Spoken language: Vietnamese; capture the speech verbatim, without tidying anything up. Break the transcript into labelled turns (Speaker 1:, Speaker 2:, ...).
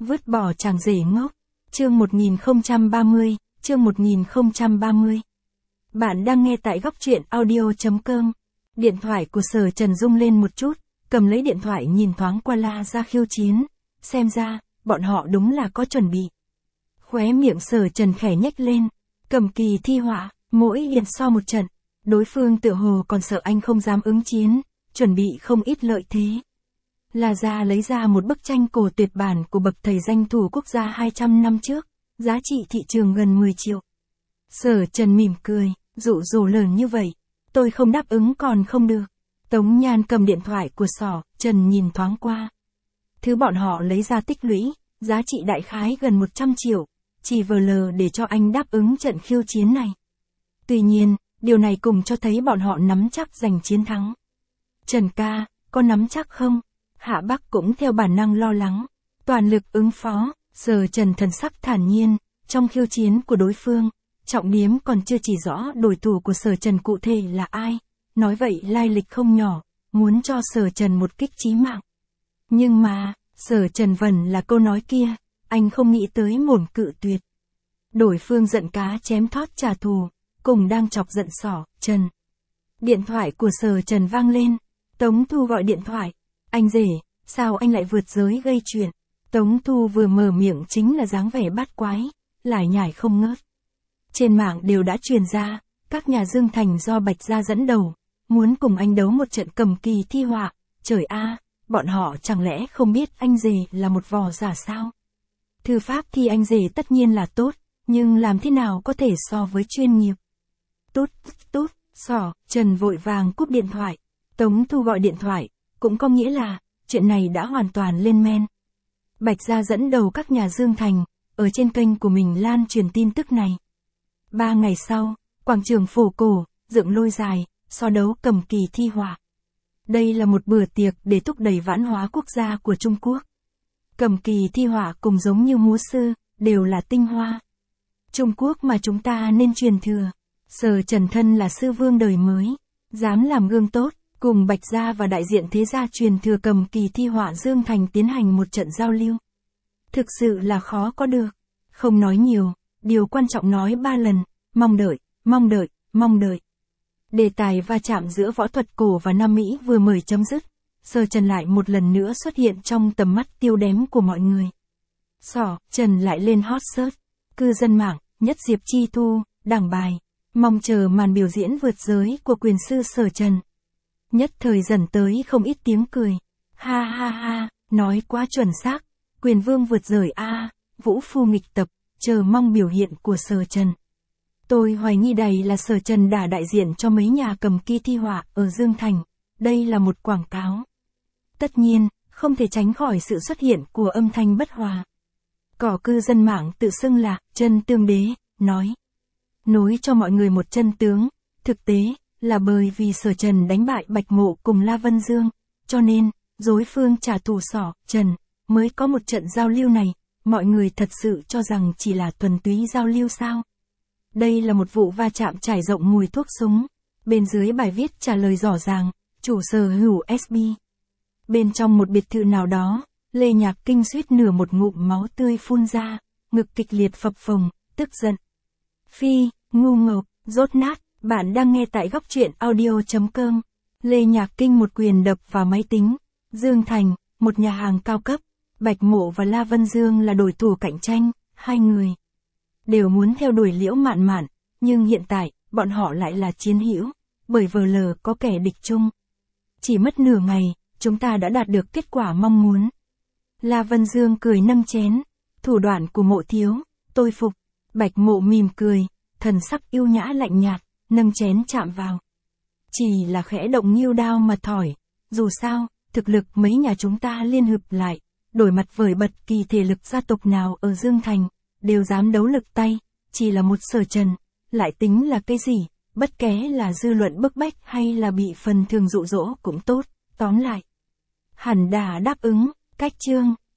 Speaker 1: Vứt bỏ chàng rể ngốc. Chương một nghìn không trăm ba mươi, chương một nghìn không trăm ba mươi. Bạn đang nghe tại góc truyện audio chấm com. Điện thoại của Sở Trần rung lên một chút, cầm lấy điện thoại nhìn thoáng qua La Gia khiêu chiến. Xem ra, bọn họ đúng là có chuẩn bị. Khóe miệng Sở Trần khẽ nhếch lên. Cầm kỳ thi họa, mỗi hiền so một trận. Đối phương tựa hồ còn sợ anh không dám ứng chiến, chuẩn bị không ít lợi thế. La Gia lấy ra một bức tranh cổ tuyệt bản của bậc thầy danh thủ quốc gia hai trăm năm trước, giá trị thị trường gần mười triệu. Sở Trần mỉm cười, dụ dỗ lớn như vậy, tôi không đáp ứng còn không được. Tống Nhan cầm điện thoại của Sở Trần nhìn thoáng qua. Thứ bọn họ lấy ra tích lũy, giá trị đại khái gần một trăm triệu, chỉ vờ lờ để cho anh đáp ứng trận khiêu chiến này. Tuy nhiên, điều này cùng cho thấy bọn họ nắm chắc giành chiến thắng. Trần ca, có nắm chắc không? Hạ Bắc cũng theo bản năng lo lắng. Toàn lực ứng phó, Sở Trần thần sắc thản nhiên, trong khiêu chiến của đối phương, trọng điểm còn chưa chỉ rõ đối thủ của Sở Trần cụ thể là ai. Nói vậy lai lịch không nhỏ, muốn cho Sở Trần một kích chí mạng. Nhưng mà, Sở Trần vẫn là câu nói kia, anh không nghĩ tới mổn cự tuyệt. Đối phương giận cá chém thót trả thù, cùng đang chọc giận Sở Trần. Điện thoại của Sở Trần vang lên, Tống Thu gọi điện thoại. Anh rể, sao anh lại vượt giới gây chuyện? Tống Thu vừa mở miệng chính là dáng vẻ bát quái, lải nhải không ngớt. Trên mạng đều đã truyền ra, các nhà Dương Thành do Bạch Gia dẫn đầu, muốn cùng anh đấu một trận cầm kỳ thi họa. Trời a, bọn họ chẳng lẽ không biết anh rể là một vò giả sao? Thư pháp thì anh rể tất nhiên là tốt, nhưng làm thế nào có thể so với chuyên nghiệp? Tút, tút, Sở Trần vội vàng cúp điện thoại. Tống Thu gọi điện thoại, cũng có nghĩa là, chuyện này đã hoàn toàn lên men. Bạch Gia dẫn đầu các nhà Dương Thành, ở trên kênh của mình lan truyền tin tức này. Ba ngày sau, quảng trường Phổ Cổ, dựng lôi dài, so đấu cầm kỳ thi họa. Đây là một bữa tiệc để thúc đẩy vãn hóa quốc gia của Trung Quốc. Cầm kỳ thi họa cùng giống như múa sư, đều là tinh hoa. Trung Quốc mà chúng ta nên truyền thừa. Sở Trần thân là sư vương đời mới, dám làm gương tốt. Cùng Bạch Gia và đại diện thế gia truyền thừa cầm kỳ thi họa Dương Thành tiến hành một trận giao lưu. Thực sự là khó có được. Không nói nhiều, điều quan trọng nói ba lần, mong đợi, mong đợi, mong đợi. Đề tài va chạm giữa võ thuật cổ và Nam Mỹ vừa mới chấm dứt, Sở Trần lại một lần nữa xuất hiện trong tầm mắt tiêu đếm của mọi người. Sở Trần lại lên hot search, cư dân mạng, nhất Diệp Chi Thu, đảng bài, mong chờ màn biểu diễn vượt giới của quyền sư Sở Trần. Nhất thời dần tới không ít tiếng cười. Ha ha ha, nói quá chuẩn xác. Quyền vương vượt rời a, vũ phu nghịch tập, chờ mong biểu hiện của Sở Trần. Tôi hoài nghi đây là Sở Trần đã đại diện cho mấy nhà cầm kỳ thi họa ở Dương Thành. Đây là một quảng cáo. Tất nhiên, không thể tránh khỏi sự xuất hiện của âm thanh bất hòa. Có cư dân mạng tự xưng là chân tương đế, nói. Nối cho mọi người một chân tướng, thực tế là bởi vì Sở Trần đánh bại Bạch Mộ cùng La Vân Dương, cho nên, đối phương trả thù Sở Trần, mới có một trận giao lưu này. Mọi người thật sự cho rằng chỉ là thuần túy giao lưu sao? Đây là một vụ va chạm trải rộng mùi thuốc súng. Bên dưới bài viết trả lời rõ ràng, chủ sở hữu ét bê. Bên trong một biệt thự nào đó, Lê Nhạc Kinh suýt nửa một ngụm máu tươi phun ra, ngực kịch liệt phập phồng, tức giận. Phi, ngu ngốc, rốt nát. Bạn đang nghe tại góc truyện audio chấm com. Lê Nhạc Kinh một quyền đập vào máy tính. Dương Thành, một nhà hàng cao cấp. Bạch Mộ và La Vân Dương là đối thủ cạnh tranh, hai người đều muốn theo đuổi Liễu Mạn Mạn, nhưng hiện tại, bọn họ lại là chiến hữu, bởi vờ lờ có kẻ địch chung. Chỉ mất nửa ngày, chúng ta đã đạt được kết quả mong muốn. La Vân Dương cười nâng chén, thủ đoạn của Mộ thiếu, tôi phục. Bạch Mộ mỉm cười, thần sắc yêu nhã lạnh nhạt, nâng chén chạm vào. Chỉ là khẽ động nghiêu đao mà thỏi, dù sao, thực lực mấy nhà chúng ta liên hợp lại, đổi mặt với bất kỳ thể lực gia tộc nào ở Dương Thành, đều dám đấu lực tay, chỉ là một Sở Trần, lại tính là cái gì, bất kể là dư luận bức bách hay là bị phần thường dụ dỗ cũng tốt, tóm lại. Hẳn đã đáp ứng, cách chương.